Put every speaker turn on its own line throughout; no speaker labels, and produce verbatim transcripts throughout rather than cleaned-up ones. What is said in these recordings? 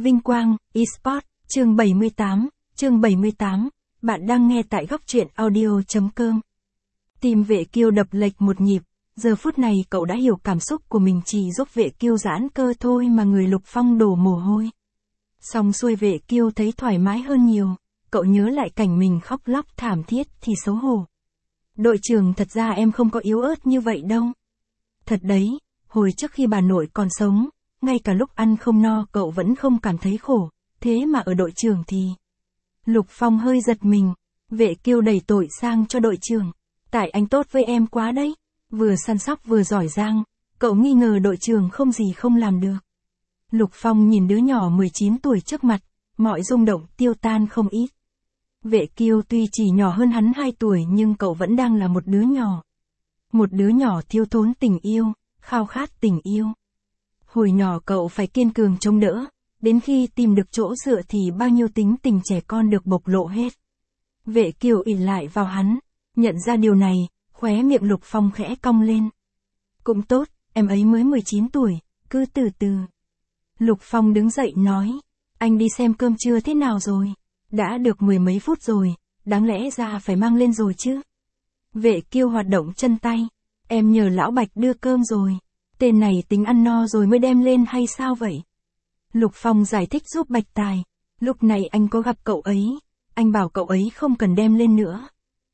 Vinh Quang, eSport, chương bảy mươi tám, chương bảy mươi tám, bạn đang nghe tại góc truyện audio.com. Tim Vệ Kiêu đập lệch một nhịp, giờ phút này cậu đã hiểu cảm xúc của mình chỉ giúp Vệ Kiêu giãn cơ thôi mà người Lục Phong đổ mồ hôi. Xong xuôi Vệ Kiêu thấy thoải mái hơn nhiều, cậu nhớ lại cảnh mình khóc lóc thảm thiết thì xấu hổ. Đội trưởng, thật ra em không có yếu ớt như vậy đâu. Thật đấy, hồi trước khi bà nội còn sống, ngay cả lúc ăn không no cậu vẫn không cảm thấy khổ, thế mà ở đội trưởng thì... Lục Phong hơi giật mình, Vệ Kiêu đẩy tội sang cho đội trưởng. Tại anh tốt với em quá đấy, vừa săn sóc vừa giỏi giang, cậu nghi ngờ đội trưởng không gì không làm được. Lục Phong nhìn đứa nhỏ mười chín tuổi trước mặt, mọi rung động tiêu tan không ít. Vệ Kiêu tuy chỉ nhỏ hơn hắn hai tuổi nhưng cậu vẫn đang là một đứa nhỏ. Một đứa nhỏ thiếu thốn tình yêu, khao khát tình yêu. Hồi nhỏ cậu phải kiên cường chống đỡ, đến khi tìm được chỗ dựa thì bao nhiêu tính tình trẻ con được bộc lộ hết. Vệ Kiêu ỷ lại vào hắn, nhận ra điều này, khóe miệng Lục Phong khẽ cong lên. Cũng tốt, em ấy mới mười chín tuổi, cứ từ từ. Lục Phong đứng dậy nói, anh đi xem cơm trưa thế nào rồi? Đã được mười mấy phút rồi, đáng lẽ ra phải mang lên rồi chứ. Vệ Kiêu hoạt động chân tay, em nhờ lão Bạch đưa cơm rồi. Tên này tính ăn no rồi mới đem lên hay sao vậy? Lục Phong giải thích giúp Bạch Tài, lúc này anh có gặp cậu ấy, anh bảo cậu ấy không cần đem lên nữa.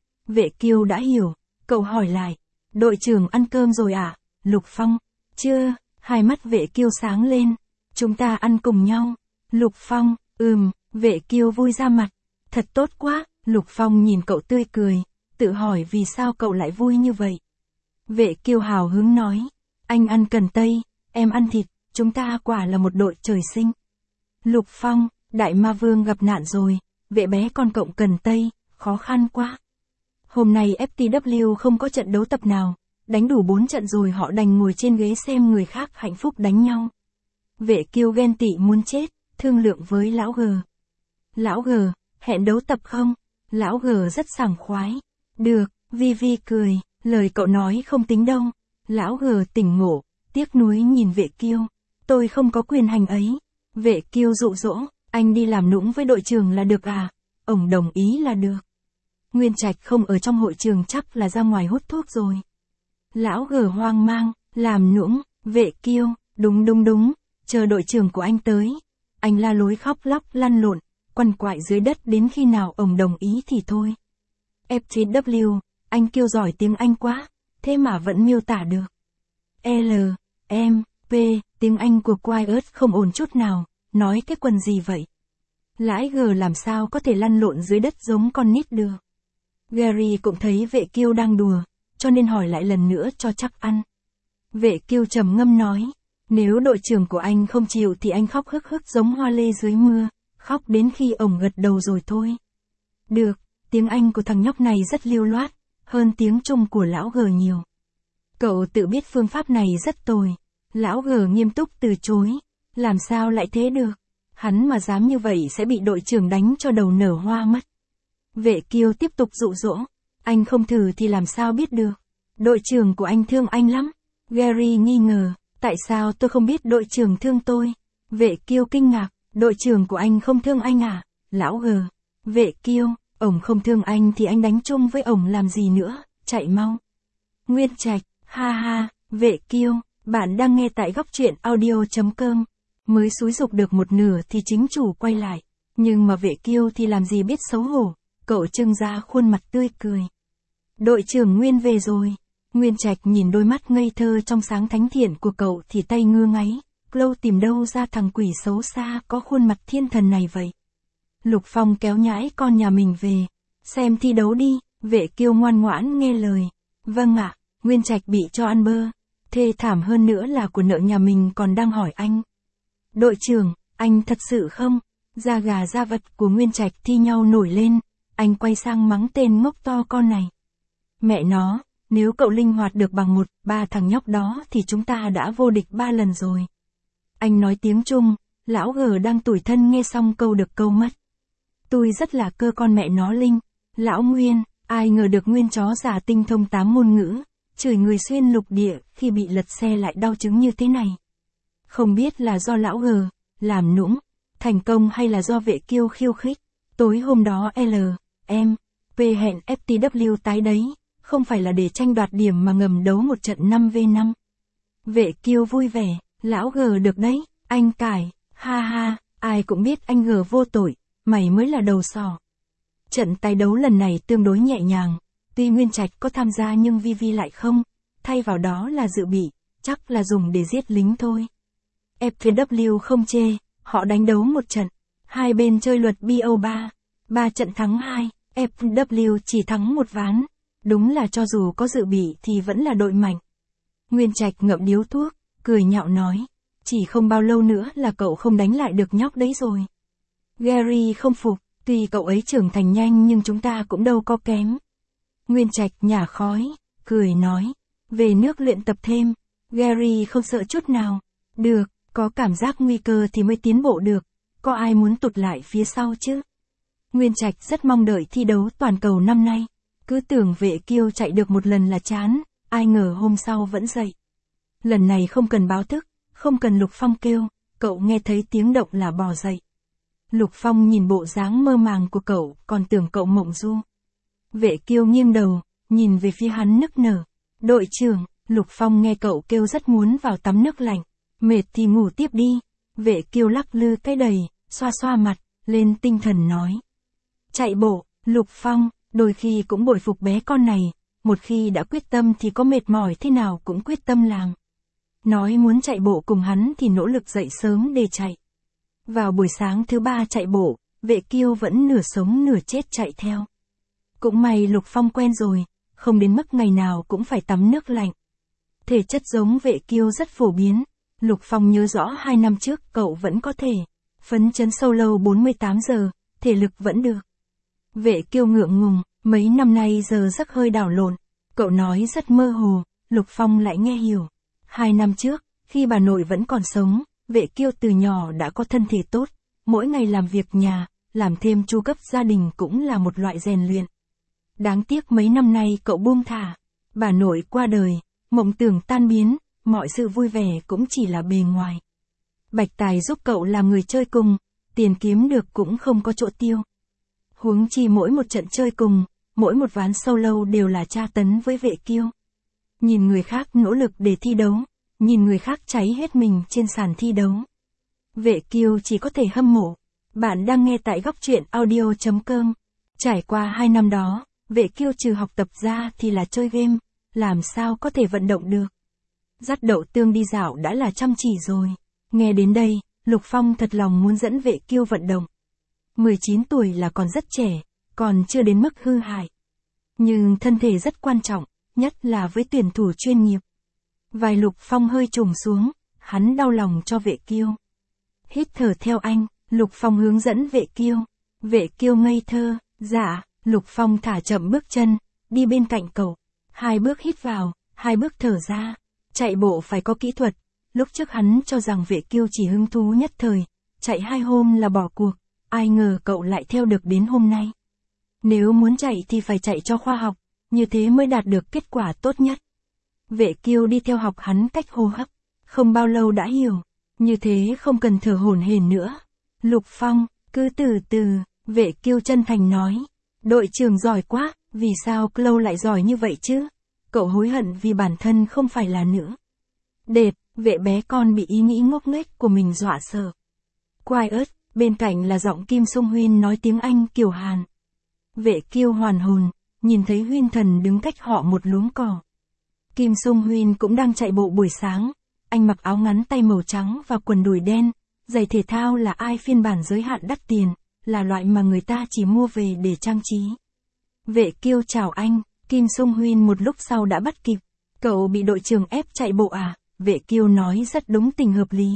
Vệ Kiêu đã hiểu, cậu hỏi lại, đội trưởng ăn cơm rồi à? Lục Phong, chưa, hai mắt Vệ Kiêu sáng lên, chúng ta ăn cùng nhau. Lục Phong, ừm, Vệ Kiêu vui ra mặt, thật tốt quá. Lục Phong nhìn cậu tươi cười, tự hỏi vì sao cậu lại vui như vậy. Vệ Kiêu hào hứng nói, anh ăn cần tây, em ăn thịt, chúng ta quả là một đội trời sinh. Lục Phong, Đại Ma Vương gặp nạn rồi, vệ bé con cộng cần tây, khó khăn quá. Hôm nay ép tê vê không có trận đấu tập nào, đánh đủ bốn trận rồi họ đành ngồi trên ghế xem người khác hạnh phúc đánh nhau. Vệ Kiêu ghen tị muốn chết, thương lượng với lão G. Lão G, hẹn đấu tập không? Lão G rất sảng khoái. Được, Vi Vi cười, lời cậu nói không tính đâu. Lão G tỉnh ngộ, tiếc nuối nhìn Vệ Kiêu. Tôi không có quyền hành ấy. Vệ Kiêu dụ dỗ, anh đi làm nũng với đội trưởng là được à? Ổng đồng ý là được. Nguyên Trạch không ở trong hội trường chắc là ra ngoài hút thuốc rồi. Lão G hoang mang, làm nũng, Vệ Kiêu, đúng đúng đúng, chờ đội trưởng của anh tới. Anh la lối khóc lóc lăn lộn, quằn quại dưới đất đến khi nào ổng đồng ý thì thôi. ép tê vê, anh Kiêu giỏi tiếng Anh quá, thế mà vẫn miêu tả được. L, M, P, tiếng Anh của Quiet không ổn chút nào, nói cái quần gì vậy? Lãi G làm sao có thể lăn lộn dưới đất giống con nít được. Gary cũng thấy Vệ Kiêu đang đùa, cho nên hỏi lại lần nữa cho chắc ăn. Vệ Kiêu trầm ngâm nói, nếu đội trưởng của anh không chịu thì anh khóc hức hức giống hoa lê dưới mưa, khóc đến khi ổng gật đầu rồi thôi. Được, tiếng Anh của thằng nhóc này rất lưu loát, hơn tiếng Trung của lão G nhiều. Cậu tự biết phương pháp này rất tồi. Lão G nghiêm túc từ chối, làm sao lại thế được? Hắn mà dám như vậy sẽ bị đội trưởng đánh cho đầu nở hoa mất. Vệ Kiêu tiếp tục dụ dỗ, anh không thử thì làm sao biết được. Đội trưởng của anh thương anh lắm. Gary nghi ngờ, tại sao tôi không biết đội trưởng thương tôi? Vệ Kiêu kinh ngạc, đội trưởng của anh không thương anh à? Lão G, Vệ Kiêu, ổng không thương anh thì anh đánh chung với ổng làm gì nữa, chạy mau. Nguyên Trạch, ha ha, Vệ Kiêu, bạn đang nghe tại góc truyện audio.com. Mới xúi giục được một nửa thì chính chủ quay lại, nhưng mà Vệ Kiêu thì làm gì biết xấu hổ, cậu trưng ra khuôn mặt tươi cười. Đội trưởng Nguyên về rồi. Nguyên Trạch nhìn đôi mắt ngây thơ trong sáng thánh thiện của cậu thì tay ngưa ngáy, lâu tìm đâu ra thằng quỷ xấu xa có khuôn mặt thiên thần này vậy. Lục Phong kéo nhãi con nhà mình về, xem thi đấu đi. Vệ Kiêu ngoan ngoãn nghe lời. Vâng ạ. Nguyên Trạch bị cho ăn bơ, thê thảm hơn nữa là của nợ nhà mình còn đang hỏi anh. Đội trưởng, anh thật sự không? Da gà da vật của Nguyên Trạch thi nhau nổi lên, anh quay sang mắng tên ngốc to con này. Mẹ nó, nếu cậu linh hoạt được bằng một, ba thằng nhóc đó thì chúng ta đã vô địch ba lần rồi. Anh nói tiếng Trung, lão G đang tủi thân nghe xong câu được câu mất. Tôi rất là cơ con mẹ nó linh. Lão Nguyên, ai ngờ được Nguyên chó giả tinh thông tám ngôn ngữ, chửi người xuyên lục địa khi bị lật xe lại đau chứng như thế này. Không biết là do lão G làm nũng, Thành công hay là do Vệ Kiêu khiêu khích? Tối hôm đó L, M, P hẹn F T W tái đấy, không phải là để tranh đoạt điểm mà ngầm đấu một trận năm vs năm. Vệ Kiêu vui vẻ, lão G được đấy, anh cải, ha ha, ai cũng biết anh G vô tội, mày mới là đầu sỏ. Trận tái đấu lần này tương đối nhẹ nhàng, tuy Nguyên Trạch có tham gia nhưng Vi Vi lại không, thay vào đó là dự bị, chắc là dùng để giết lính thôi. F T W không chê, họ đánh đấu một trận, hai bên chơi luật B O ba, ba trận thắng hai, F W chỉ thắng một ván, đúng là cho dù có dự bị thì vẫn là đội mạnh. Nguyên Trạch ngậm điếu thuốc, cười nhạo nói, chỉ không bao lâu nữa là cậu không đánh lại được nhóc đấy rồi. Gary không phục, tuy cậu ấy trưởng thành nhanh nhưng chúng ta cũng đâu có kém. Nguyên Trạch nhả khói, cười nói, về nước luyện tập thêm, Gary không sợ chút nào. Được, có cảm giác nguy cơ thì mới tiến bộ được, có ai muốn tụt lại phía sau chứ. Nguyên Trạch rất mong đợi thi đấu toàn cầu năm nay, cứ tưởng Vệ Kiêu chạy được một lần là chán, ai ngờ hôm sau vẫn dậy. Lần này không cần báo thức, không cần Lục Phong kêu, cậu nghe thấy tiếng động là bò dậy. Lục Phong nhìn bộ dáng mơ màng của cậu, còn tưởng cậu mộng du. Vệ Kiêu nghiêng đầu, nhìn về phía hắn nức nở. Đội trưởng, Lục Phong nghe cậu kêu rất muốn vào tắm nước lạnh. Mệt thì ngủ tiếp đi. Vệ Kiêu lắc lư cái đầy, xoa xoa mặt, lên tinh thần nói. Chạy bộ, Lục Phong, đôi khi cũng bội phục bé con này, một khi đã quyết tâm thì có mệt mỏi thế nào cũng quyết tâm làm. Nói muốn chạy bộ cùng hắn thì nỗ lực dậy sớm để chạy. Vào buổi sáng thứ ba chạy bộ, Vệ Kiêu vẫn nửa sống nửa chết chạy theo. Cũng may Lục Phong quen rồi, không đến mức ngày nào cũng phải tắm nước lạnh. Thể chất giống Vệ Kiêu rất phổ biến, Lục Phong nhớ rõ hai năm trước cậu vẫn có thể phấn chấn solo bốn mươi tám giờ, thể lực vẫn được. Vệ Kiêu ngượng ngùng, mấy năm nay giờ giấc hơi đảo lộn, cậu nói rất mơ hồ, Lục Phong lại nghe hiểu. Hai năm trước, khi bà nội vẫn còn sống, Vệ Kiêu từ nhỏ đã có thân thể tốt, mỗi ngày làm việc nhà, làm thêm chu cấp gia đình cũng là một loại rèn luyện. Đáng tiếc mấy năm nay cậu buông thả, bà nội qua đời, mộng tưởng tan biến, mọi sự vui vẻ cũng chỉ là bề ngoài. Bạch Tài giúp cậu làm người chơi cùng, tiền kiếm được cũng không có chỗ tiêu. Huống chi mỗi một trận chơi cùng, mỗi một ván solo đều là tra tấn với Vệ Kiêu. Nhìn người khác nỗ lực để thi đấu, nhìn người khác cháy hết mình trên sàn thi đấu. Vệ Kiêu chỉ có thể hâm mộ. Bạn đang nghe tại góc truyện audio chấm com. Trải qua hai năm đó, Vệ Kiêu trừ học tập ra thì là chơi game, làm sao có thể vận động được. Dắt Đậu Tương đi dạo đã là chăm chỉ rồi. Nghe đến đây, Lục Phong thật lòng muốn dẫn Vệ Kiêu vận động. mười chín tuổi là còn rất trẻ, còn chưa đến mức hư hại. Nhưng thân thể rất quan trọng, nhất là với tuyển thủ chuyên nghiệp. Vai Lục Phong hơi trùng xuống, hắn đau lòng cho Vệ Kiêu. Hít thở theo anh, Lục Phong hướng dẫn Vệ Kiêu. Vệ Kiêu ngây thơ, dạ, Lục Phong thả chậm bước chân, đi bên cạnh cậu. Hai bước hít vào, hai bước thở ra. Chạy bộ phải có kỹ thuật. Lúc trước hắn cho rằng Vệ Kiêu chỉ hứng thú nhất thời, chạy hai hôm là bỏ cuộc. Ai ngờ cậu lại theo được đến hôm nay. Nếu muốn chạy thì phải chạy cho khoa học, như thế mới đạt được kết quả tốt nhất. Vệ Kiêu đi theo học hắn cách hô hấp, không bao lâu đã hiểu, như thế không cần thở hổn hển nữa. Lục Phong, cứ từ từ, Vệ Kiêu chân thành nói. Đội trưởng giỏi quá, vì sao Chloe lại giỏi như vậy chứ? Cậu hối hận vì bản thân không phải là nữ. Đệt, Vệ bé con bị ý nghĩ ngốc nghếch của mình dọa sợ. Quiet, bên cạnh là giọng Kim Sung Huyên nói tiếng Anh kiểu Hàn. Vệ Kiêu hoàn hồn, nhìn thấy Huyên Thần đứng cách họ một luống cỏ. Kim Sung Huyên cũng đang chạy bộ buổi sáng, anh mặc áo ngắn tay màu trắng và quần đùi đen, giày thể thao là ai phiên bản giới hạn đắt tiền, là loại mà người ta chỉ mua về để trang trí. Vệ Kiêu chào anh, Kim Sung Huyên một lúc sau đã bắt kịp. Cậu bị đội trưởng ép chạy bộ à? Vệ Kiêu nói rất đúng tình hợp lý.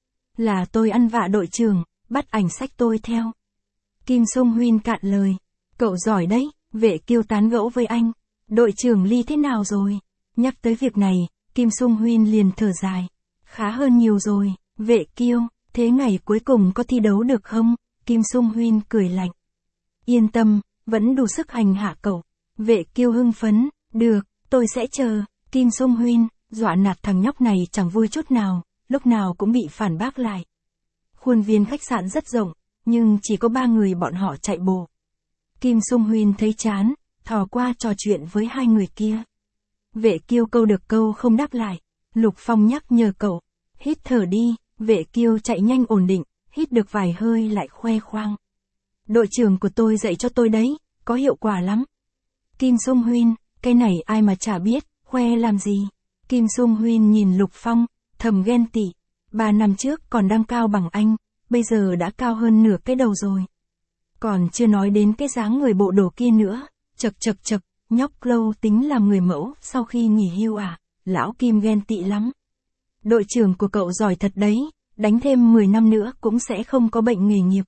Là tôi ăn vạ đội trưởng, bắt ảnh xách tôi theo. Kim Sung Huyên cạn lời. Cậu giỏi đấy, Vệ Kiêu tán gẫu với anh. Đội trưởng Ly thế nào rồi? Nhắc tới việc này, Kim Sung Huyên liền thở dài. Khá hơn nhiều rồi, Vệ Kiêu, thế ngày cuối cùng có thi đấu được không? Kim Sung Huyên cười lạnh. Yên tâm, vẫn đủ sức hành hạ cậu. Vệ Kiêu hưng phấn, được, tôi sẽ chờ. Kim Sung Huyên, dọa nạt thằng nhóc này chẳng vui chút nào, lúc nào cũng bị phản bác lại. Khuôn viên khách sạn rất rộng, nhưng chỉ có ba người bọn họ chạy bộ. Kim Sung Huyên thấy chán, thò qua trò chuyện với hai người kia. Vệ Kiêu câu được câu không đáp lại. Lục Phong nhắc nhở cậu, hít thở đi. Vệ Kiêu chạy nhanh ổn định, hít được vài hơi lại khoe khoang. Đội trưởng của tôi dạy cho tôi đấy, có hiệu quả lắm. Kim Sung Huyên, cái này ai mà chả biết, khoe làm gì. Kim Sung Huyên nhìn Lục Phong, thầm ghen tị. Ba năm trước còn đang cao bằng anh, bây giờ đã cao hơn nửa cái đầu rồi. Còn chưa nói đến cái dáng người bộ đồ kia nữa, chật chật chật, nhóc Lâu tính làm người mẫu sau khi nghỉ hưu à, lão Kim ghen tị lắm. Đội trưởng của cậu giỏi thật đấy, đánh thêm mười năm nữa cũng sẽ không có bệnh nghề nghiệp.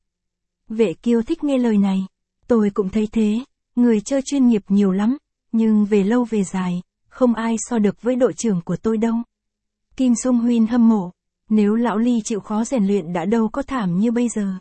Vệ Kiêu thích nghe lời này, tôi cũng thấy thế, người chơi chuyên nghiệp nhiều lắm, nhưng về lâu về dài, không ai so được với đội trưởng của tôi đâu. Kim Sung Huyên hâm mộ, nếu lão Ly chịu khó rèn luyện đã đâu có thảm như bây giờ.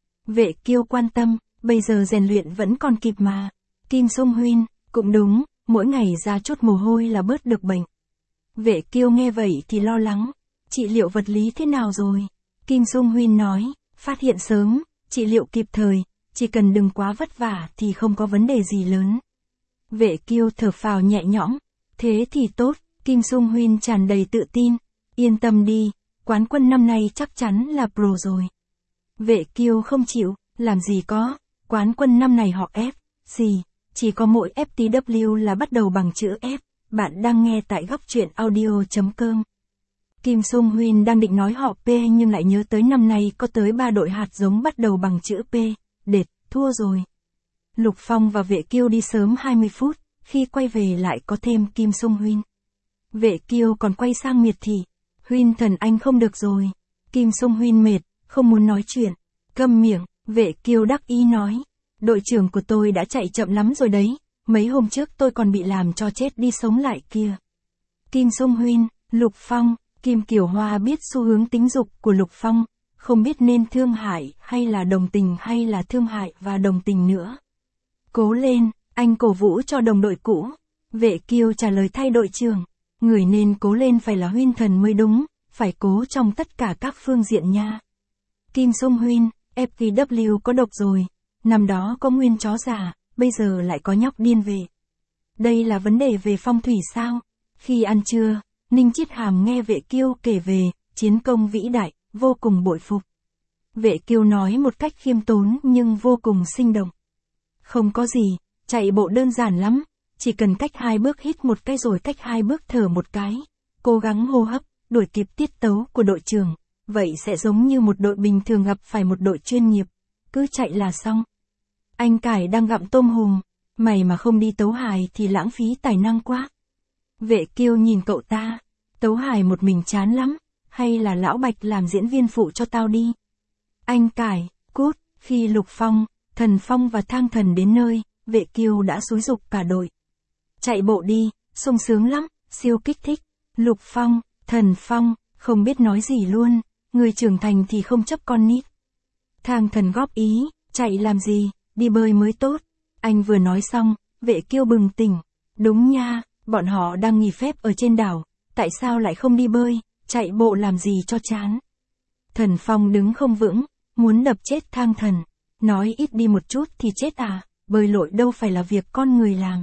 Vệ Kiêu quan tâm, bây giờ rèn luyện vẫn còn kịp mà. Kim Sung Huyên, cũng đúng, mỗi ngày ra chút mồ hôi là bớt được bệnh. Vệ Kiêu nghe vậy thì lo lắng, trị liệu vật lý thế nào rồi? Kim Sung Huyên nói, phát hiện sớm, trị liệu kịp thời, chỉ cần đừng quá vất vả thì không có vấn đề gì lớn. Vệ Kiêu thở phào nhẹ nhõm, thế thì tốt. Kim Sung Huyên tràn đầy tự tin, yên tâm đi, quán quân năm nay chắc chắn là pro rồi. Vệ Kiêu không chịu, làm gì có, quán quân năm này họ F, gì, chỉ có mỗi ép tê vê là bắt đầu bằng chữ F. Bạn đang nghe tại góc truyện audio chấm com. Kim Sung Huyên đang định nói họ P nhưng lại nhớ tới năm nay có tới ba đội hạt giống bắt đầu bằng chữ P, đệt, thua rồi. Lục Phong và Vệ Kiêu đi sớm hai mươi phút, khi quay về lại có thêm Kim Sung Huyên. Vệ Kiêu còn quay sang miệt thị, Huyên thần anh không được rồi. Kim Sung Huyên mệt, không muốn nói chuyện, câm miệng. Vệ Kiêu đắc ý nói, đội trưởng của tôi đã chạy chậm lắm rồi đấy, mấy hôm trước tôi còn bị làm cho chết đi sống lại kia. Kim Sung Huyên, Lục Phong, Kim Kiều Hoa biết xu hướng tính dục của Lục Phong, không biết nên thương hại hay là đồng tình hay là thương hại và đồng tình nữa. Cố lên, anh cổ vũ cho đồng đội cũ. Vệ Kiêu trả lời thay đội trưởng, người nên cố lên phải là Huyên thần mới đúng, phải cố trong tất cả các phương diện nha. Kim Sung Huyên, ép tê vê có độc rồi, năm đó có nguyên chó già, bây giờ lại có nhóc điên về. Đây là vấn đề về phong thủy sao? Khi ăn trưa, Ninh Chiết Hàm nghe Vệ Kiêu kể về chiến công vĩ đại, vô cùng bội phục. Vệ Kiêu nói một cách khiêm tốn nhưng vô cùng sinh động. Không có gì, chạy bộ đơn giản lắm, chỉ cần cách hai bước hít một cái rồi cách hai bước thở một cái, cố gắng hô hấp, đuổi kịp tiết tấu của đội trưởng, vậy sẽ giống như một đội bình thường gặp phải một đội chuyên nghiệp, cứ chạy là xong. Anh Cải đang gặm tôm hùm, mày mà không đi tấu hài thì lãng phí tài năng quá. Vệ Kiêu nhìn cậu ta, tấu hài một mình chán lắm, hay là lão Bạch làm diễn viên phụ cho tao đi. Anh Cải, cút. Khi Lục Phong, Thần Phong và Thang Thần đến nơi, Vệ Kiêu đã xúi giục cả đội. Chạy bộ đi, sung sướng lắm, siêu kích thích. Lục Phong, Thần Phong, không biết nói gì luôn, người trưởng thành thì không chấp con nít. Thang Thần góp ý, chạy làm gì, đi bơi mới tốt. Anh vừa nói xong, Vệ Kiêu bừng tỉnh. Đúng nha, bọn họ đang nghỉ phép ở trên đảo, tại sao lại không đi bơi, chạy bộ làm gì cho chán. Thần Phong đứng không vững, muốn đập chết Thang Thần. Nói ít đi một chút thì chết à, bơi lội đâu phải là việc con người làm.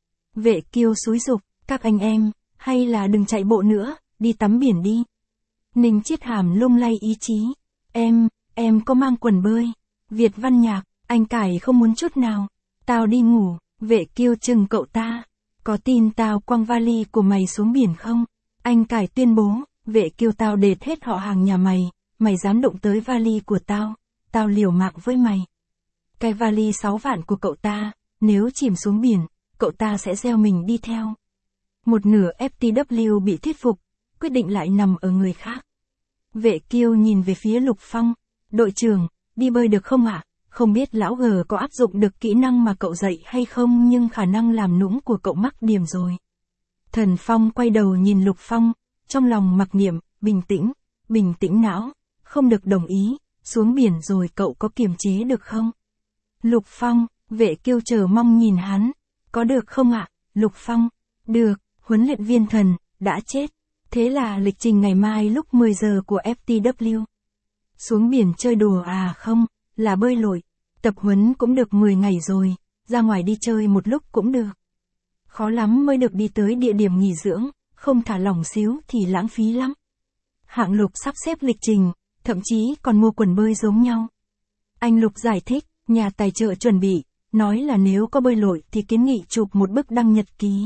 Vệ Kiêu xúi giục, các anh em, hay là đừng chạy bộ nữa, đi tắm biển đi. Ninh Chiết Hàm lung lay ý chí. Em, em có mang quần bơi. Việt Văn Nhạc, anh Cải không muốn chút nào. Tao đi ngủ. Vệ Kiêu chừng cậu ta. Có tin tao quăng vali của mày xuống biển không? Anh Cải tuyên bố, Vệ Kiêu tao đệt hết họ hàng nhà mày, mày dám đụng tới vali của tao, tao liều mạng với mày. Cái vali sáu vạn của cậu ta, nếu chìm xuống biển, cậu ta sẽ gieo mình đi theo. Một nửa ép tê vê bị thuyết phục, quyết định lại nằm ở người khác. Vệ Kiêu nhìn về phía Lục Phong, đội trưởng, đi bơi được không ạ? À? Không biết lão G có áp dụng được kỹ năng mà cậu dạy hay không nhưng khả năng làm nũng của cậu mắc điểm rồi. Thần Phong quay đầu nhìn Lục Phong, trong lòng mặc niệm, bình tĩnh, bình tĩnh não, không được đồng ý, xuống biển rồi cậu có kiềm chế được không? Lục Phong, Vệ Kiêu chờ mong nhìn hắn, có được không ạ? À? Lục Phong, được, huấn luyện viên Thần, đã chết. Thế là lịch trình ngày mai lúc mười giờ của ép tê vê. Xuống biển chơi đùa à không, là bơi lội. Tập huấn cũng được mười ngày rồi, ra ngoài đi chơi một lúc cũng được. Khó lắm mới được đi tới địa điểm nghỉ dưỡng, không thả lỏng xíu thì lãng phí lắm. Hạng Lục sắp xếp lịch trình, thậm chí còn mua quần bơi giống nhau. Anh Lục giải thích, nhà tài trợ chuẩn bị, nói là nếu có bơi lội thì kiến nghị chụp một bức đăng nhật ký.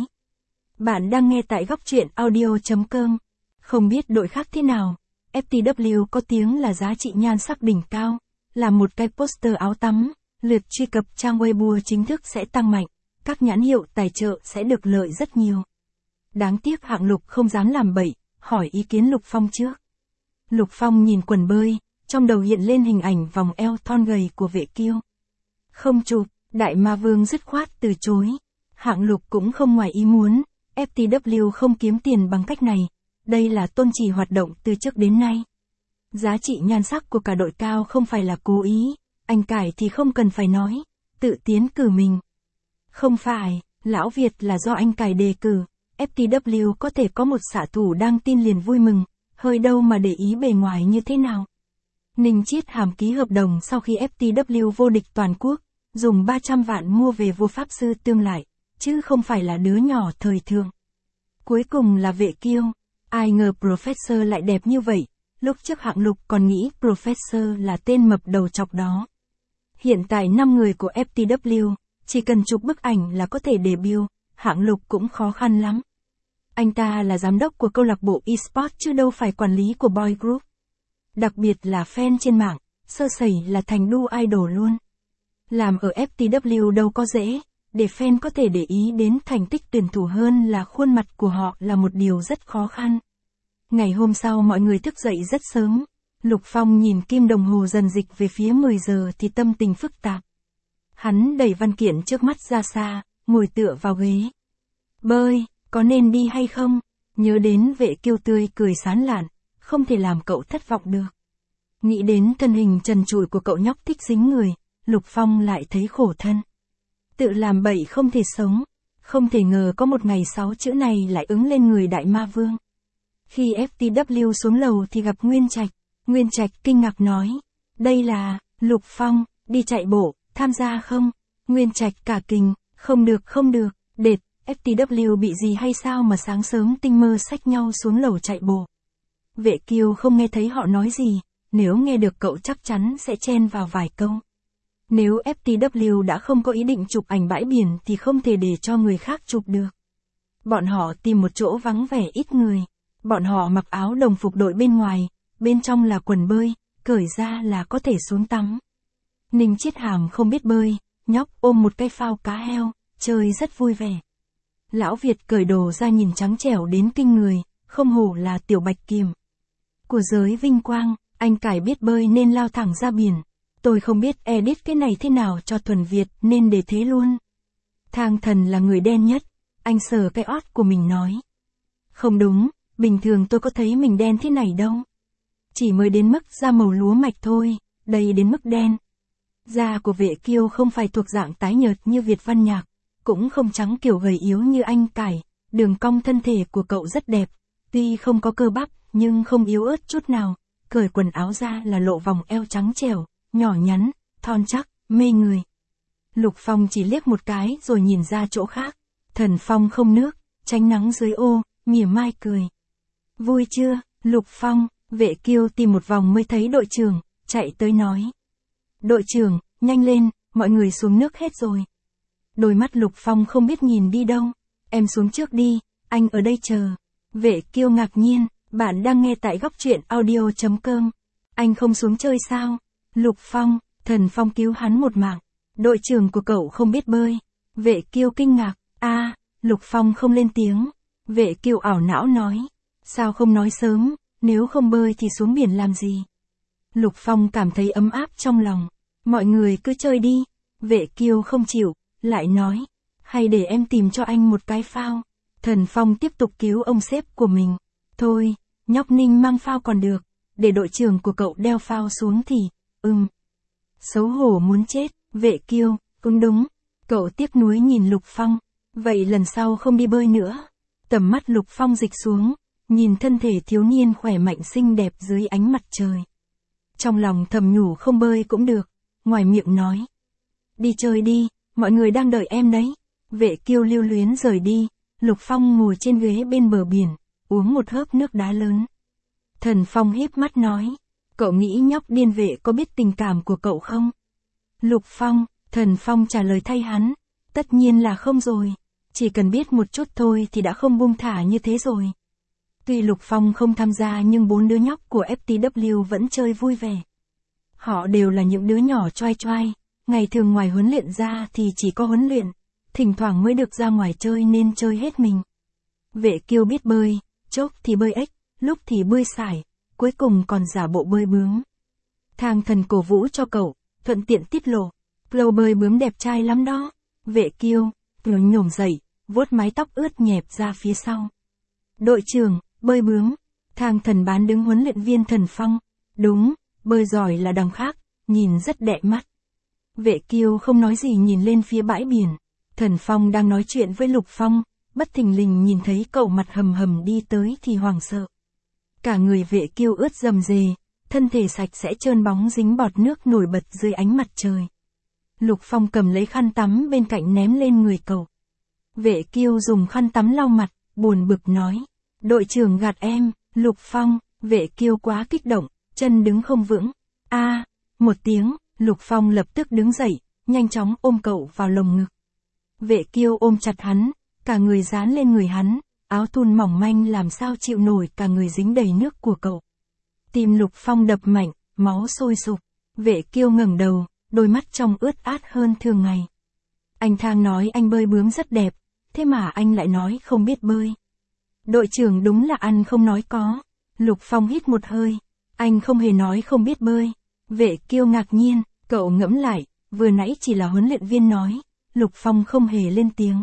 Bạn đang nghe tại góc truyện audio chấm com. Không biết đội khác thế nào, ép tê vê có tiếng là giá trị nhan sắc đỉnh cao, làm một cái poster áo tắm, lượt truy cập trang Weibo chính thức sẽ tăng mạnh, các nhãn hiệu tài trợ sẽ được lợi rất nhiều. Đáng tiếc Hạng Lục không dám làm bậy, hỏi ý kiến Lục Phong trước. Lục Phong nhìn quần bơi, trong đầu hiện lên hình ảnh vòng eo thon gầy của Vệ Kiêu. Không chụp, Đại Ma Vương dứt khoát từ chối. Hạng Lục cũng không ngoài ý muốn, ép tê vê không kiếm tiền bằng cách này, đây là tôn chỉ hoạt động từ trước đến nay. Giá trị nhan sắc của cả đội cao không phải là cố ý, anh Cải thì không cần phải nói, tự tiến cử mình. Không phải, Lão Việt là do anh Cải đề cử, ép tê vê có thể có một xạ thủ đăng tin liền vui mừng, hơi đâu mà để ý bề ngoài như thế nào. Ninh Chiết Hàm ký hợp đồng sau khi ép tê vê vô địch toàn quốc, dùng ba trăm vạn mua về vua Pháp Sư tương lại, chứ không phải là đứa nhỏ thời thượng. Cuối cùng là Vệ Kiêu, ai ngờ Professor lại đẹp như vậy, lúc trước Hạng Lục còn nghĩ Professor là tên mập đầu chọc đó. Hiện tại năm người của ép tê vê, chỉ cần chụp bức ảnh là có thể debut, Hạng Lục cũng khó khăn lắm. Anh ta là giám đốc của câu lạc bộ eSports chứ đâu phải quản lý của boy group. Đặc biệt là fan trên mạng, sơ sẩy là thành đu idol luôn. Làm ở ép tê vê đâu có dễ, để fan có thể để ý đến thành tích tuyển thủ hơn là khuôn mặt của họ là một điều rất khó khăn. Ngày hôm sau mọi người thức dậy rất sớm, Lục Phong nhìn kim đồng hồ dần dịch về phía mười giờ thì tâm tình phức tạp. Hắn đẩy văn kiện trước mắt ra xa, ngồi tựa vào ghế. Bơi, có nên đi hay không? Nhớ đến Vệ Kiêu tươi cười sán lạn, không thể làm cậu thất vọng được. Nghĩ đến thân hình trần trụi của cậu nhóc thích dính người, Lục Phong lại thấy khổ thân. Tự làm bậy không thể sống, không thể ngờ có một ngày sáu chữ này lại ứng lên người Đại Ma Vương. Khi ép tê vê xuống lầu thì gặp Nguyên Trạch, Nguyên Trạch kinh ngạc nói, đây là, Lục Phong, đi chạy bộ, tham gia không? Nguyên Trạch cả kinh, không được không được, đệt, ép tê vê bị gì hay sao mà sáng sớm tinh mơ xách nhau xuống lầu chạy bộ. Vệ Kiêu không nghe thấy họ nói gì, nếu nghe được cậu chắc chắn sẽ chen vào vài câu. Nếu ép tê vê đã không có ý định chụp ảnh bãi biển thì không thể để cho người khác chụp được. Bọn họ tìm một chỗ vắng vẻ ít người. Bọn họ mặc áo đồng phục đội bên ngoài, bên trong là quần bơi, cởi ra là có thể xuống tắm. Ninh Chiết Hàm không biết bơi, nhóc ôm một cái phao cá heo, chơi rất vui vẻ. Lão Việt cởi đồ ra nhìn trắng trẻo đến kinh người, không hổ là tiểu bạch kiểm. Của giới vinh quang, anh Cải biết bơi nên lao thẳng ra biển. Tôi không biết edit cái này thế nào cho thuần Việt nên để thế luôn. Thang Thần là người đen nhất, anh sờ cái ót của mình nói. Không đúng, bình thường tôi có thấy mình đen thế này đâu. Chỉ mới đến mức da màu lúa mạch thôi, đây đến mức đen. Da của Vệ Kiêu không phải thuộc dạng tái nhợt như Việt Văn Nhạc, cũng không trắng kiểu gầy yếu như anh Cải, đường cong thân thể của cậu rất đẹp, tuy không có cơ bắp nhưng không yếu ớt chút nào, cởi quần áo ra là lộ vòng eo trắng trẻo, nhỏ nhắn, thon chắc, mê người. Lục Phong chỉ liếc một cái rồi nhìn ra chỗ khác. Thần Phong không nước, tránh nắng dưới ô, mỉa mai cười. Vui chưa, Lục Phong? Vệ Kiêu tìm một vòng mới thấy đội trưởng, chạy tới nói. Đội trưởng, nhanh lên, mọi người xuống nước hết rồi. Đôi mắt Lục Phong không biết nhìn đi đâu. Em xuống trước đi, anh ở đây chờ. Vệ Kiêu ngạc nhiên, bạn đang nghe tại góc truyện audio chấm com. Anh không xuống chơi sao? Lục Phong, Thần Phong cứu hắn một mạng. Đội trưởng của cậu không biết bơi. Vệ Kiêu kinh ngạc, a, à, Lục Phong không lên tiếng. Vệ Kiêu ảo não nói, sao không nói sớm, nếu không bơi thì xuống biển làm gì? Lục Phong cảm thấy ấm áp trong lòng, mọi người cứ chơi đi. Vệ Kiêu không chịu, lại nói, hay để em tìm cho anh một cái phao. Thần Phong tiếp tục cứu ông sếp của mình. Thôi, nhóc Ninh mang phao còn được, để đội trưởng của cậu đeo phao xuống thì, ừm. Xấu hổ muốn chết, Vệ Kiêu, cũng đúng. Cậu tiếc nuối nhìn Lục Phong, vậy lần sau không đi bơi nữa. Tầm mắt Lục Phong dịch xuống, nhìn thân thể thiếu niên khỏe mạnh xinh đẹp dưới ánh mặt trời. Trong lòng thầm nhủ không bơi cũng được, ngoài miệng nói. Đi chơi đi, mọi người đang đợi em đấy. Vệ Kiêu lưu luyến rời đi, Lục Phong ngồi trên ghế bên bờ biển, uống một hớp nước đá lớn. Thần Phong híp mắt nói, cậu nghĩ nhóc điên vệ có biết tình cảm của cậu không? Lục Phong, Thần Phong trả lời thay hắn, tất nhiên là không rồi, chỉ cần biết một chút thôi thì đã không buông thả như thế rồi. Tuy Lục Phong không tham gia nhưng bốn đứa nhóc của ép tê vê vẫn chơi vui vẻ. Họ đều là những đứa nhỏ choai choai, ngày thường ngoài huấn luyện ra thì chỉ có huấn luyện, thỉnh thoảng mới được ra ngoài chơi nên chơi hết mình. Vệ Kiêu biết bơi, chốc thì bơi ếch, lúc thì bơi sải, cuối cùng còn giả bộ bơi bướm. Thang Thần cổ vũ cho cậu, thuận tiện tiết lộ, Flow bơi bướm đẹp trai lắm đó. Vệ Kiêu, Flow nhổm dậy, vuốt mái tóc ướt nhẹp ra phía sau. Đội trưởng, bơi bướm. Thang Thần bán đứng huấn luyện viên Thần Phong. Đúng, bơi giỏi là đằng khác, nhìn rất đẹp mắt. Vệ Kiêu không nói gì nhìn lên phía bãi biển. Thần Phong đang nói chuyện với Lục Phong, bất thình lình nhìn thấy cậu mặt hầm hầm đi tới thì hoảng sợ. Cả người Vệ Kiêu ướt rầm rề, thân thể sạch sẽ trơn bóng dính bọt nước nổi bật dưới ánh mặt trời. Lục Phong cầm lấy khăn tắm bên cạnh ném lên người cậu. Vệ Kiêu dùng khăn tắm lau mặt, buồn bực nói. Đội trưởng gạt em. Lục Phong, Vệ Kiêu quá kích động, chân đứng không vững. A, một tiếng, Lục Phong lập tức đứng dậy, nhanh chóng ôm cậu vào lồng ngực. Vệ Kiêu ôm chặt hắn, cả người dán lên người hắn, áo thun mỏng manh làm sao chịu nổi cả người dính đầy nước của cậu. Tim Lục Phong đập mạnh, máu sôi sục. Vệ Kiêu ngẩng đầu, đôi mắt trong ướt át hơn thường ngày. Anh Thang nói anh bơi bướm rất đẹp, thế mà anh lại nói không biết bơi. Đội trưởng đúng là ăn không nói có. Lục Phong hít một hơi, anh không hề nói không biết bơi. Vệ Kiêu ngạc nhiên, cậu ngẫm lại, vừa nãy chỉ là huấn luyện viên nói. Lục Phong không hề lên tiếng.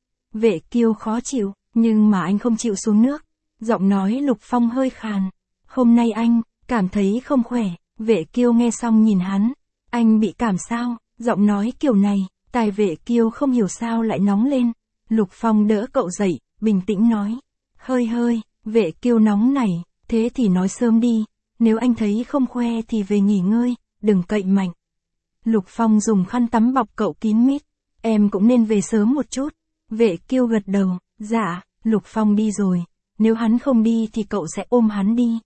Vệ Kiêu khó chịu, nhưng mà anh không chịu xuống nước. Giọng nói Lục Phong hơi khàn. Hôm nay anh, cảm thấy không khỏe. Vệ Kiêu nghe xong nhìn hắn. Anh bị cảm sao? Giọng nói kiểu này, tai Vệ Kiêu không hiểu sao lại nóng lên. Lục Phong đỡ cậu dậy, bình tĩnh nói. Hơi hơi, Vệ Kiêu nóng này, thế thì nói sớm đi. Nếu anh thấy không khoe thì về nghỉ ngơi, đừng cậy mạnh. Lục Phong dùng khăn tắm bọc cậu kín mít. Em cũng nên về sớm một chút. Vệ Kiêu gật đầu, dạ, Lục Phong đi rồi. Nếu hắn không đi thì cậu sẽ ôm hắn đi.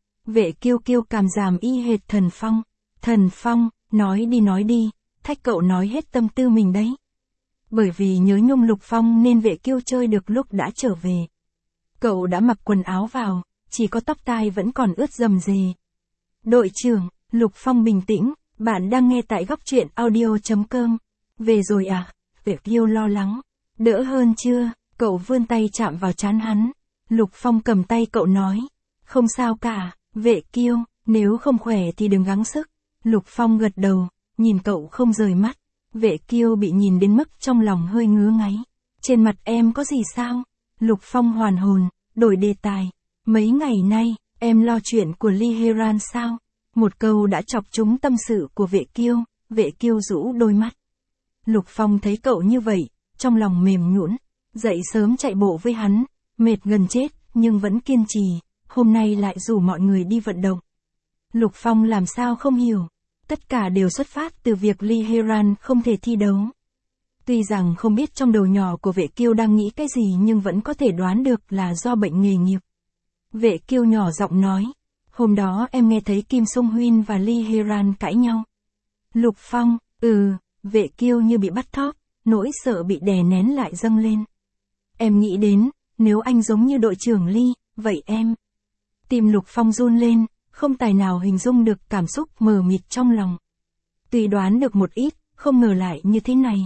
Vệ Kiêu Kiêu cảm giảm y hệt Thần Phong. Thần Phong, nói đi nói đi, thách cậu nói hết tâm tư mình đấy. Bởi vì nhớ nhung Lục Phong nên Vệ Kiêu chơi được lúc đã trở về. Cậu đã mặc quần áo vào, chỉ có tóc tai vẫn còn ướt rầm rề. Đội trưởng, Lục Phong bình tĩnh, bạn đang nghe tại góc truyện audio chấm com. Về rồi à? Vệ Kiêu lo lắng. Đỡ hơn chưa? Cậu vươn tay chạm vào trán hắn. Lục Phong cầm tay cậu nói. Không sao cả, Vệ Kiêu, nếu không khỏe thì đừng gắng sức. Lục Phong gật đầu, nhìn cậu không rời mắt. Vệ Kiêu bị nhìn đến mức trong lòng hơi ngứa ngáy. Trên mặt em có gì sao? Lục Phong hoàn hồn, đổi đề tài. Mấy ngày nay, em lo chuyện của Lee Heran sao? Một câu đã chọc trúng tâm sự của Vệ Kiêu. Vệ Kiêu rũ đôi mắt. Lục Phong thấy cậu như vậy, trong lòng mềm nhũn, dậy sớm chạy bộ với hắn, mệt gần chết, nhưng vẫn kiên trì, hôm nay lại rủ mọi người đi vận động. Lục Phong làm sao không hiểu, tất cả đều xuất phát từ việc Lee Heran không thể thi đấu. Tuy rằng không biết trong đầu nhỏ của Vệ Kiêu đang nghĩ cái gì nhưng vẫn có thể đoán được là do bệnh nghề nghiệp. Vệ Kiêu nhỏ giọng nói, hôm đó em nghe thấy Kim Sung Huynh và Lee Heran cãi nhau. Lục Phong, ừ, Vệ Kiêu như bị bắt thóp, nỗi sợ bị đè nén lại dâng lên. Em nghĩ đến, nếu anh giống như đội trưởng Lee, vậy em. Tim Lục Phong run lên, không tài nào hình dung được cảm xúc mờ mịt trong lòng. Tuy đoán được một ít, không ngờ lại như thế này.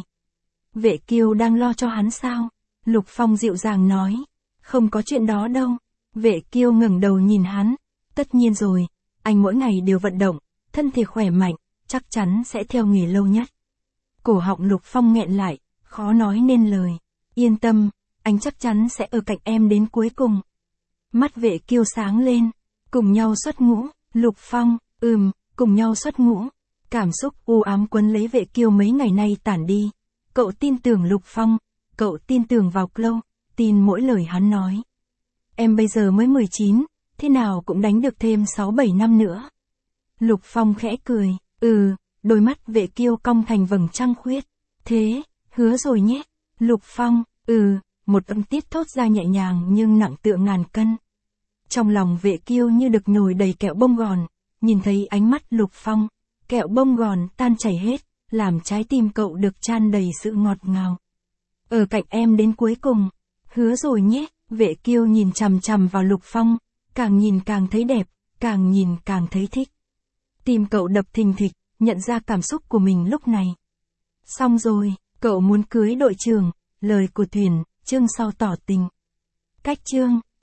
Vệ Kiêu đang lo cho hắn sao? Lục Phong dịu dàng nói. Không có chuyện đó đâu. Vệ Kiêu ngẩng đầu nhìn hắn. Tất nhiên rồi, anh mỗi ngày đều vận động, thân thể khỏe mạnh, chắc chắn sẽ theo nghề lâu nhất. Cổ họng Lục Phong nghẹn lại, khó nói nên lời. Yên tâm, anh chắc chắn sẽ ở cạnh em đến cuối cùng. Mắt Vệ Kiêu sáng lên. Cùng nhau xuất ngũ. Lục Phong, ừm, cùng nhau xuất ngũ. Cảm xúc u ám quấn lấy Vệ Kiêu mấy ngày nay tản đi. Cậu tin tưởng Lục Phong, cậu tin tưởng vào Chloe, tin mỗi lời hắn nói. Em bây giờ mới mười chín, thế nào cũng đánh được thêm sáu bảy năm nữa. Lục Phong khẽ cười, ừ, đôi mắt Vệ Kiêu cong thành vầng trăng khuyết. Thế, hứa rồi nhé. Lục Phong, ừ, một âm tiết thốt ra nhẹ nhàng nhưng nặng tựa ngàn cân. Trong lòng Vệ Kiêu như được nhồi đầy kẹo bông gòn, nhìn thấy ánh mắt Lục Phong, kẹo bông gòn tan chảy hết, làm trái tim cậu được tràn đầy sự ngọt ngào. Ở cạnh em đến cuối cùng, hứa rồi nhé. Vệ Kiêu nhìn chằm chằm vào Lục Phong, càng nhìn càng thấy đẹp, càng nhìn càng thấy thích. Tim cậu đập thình thịch, nhận ra cảm xúc của mình lúc này. Xong rồi, cậu muốn cưới đội trưởng, lời của Thuyền, chương sau tỏ tình. Cách chương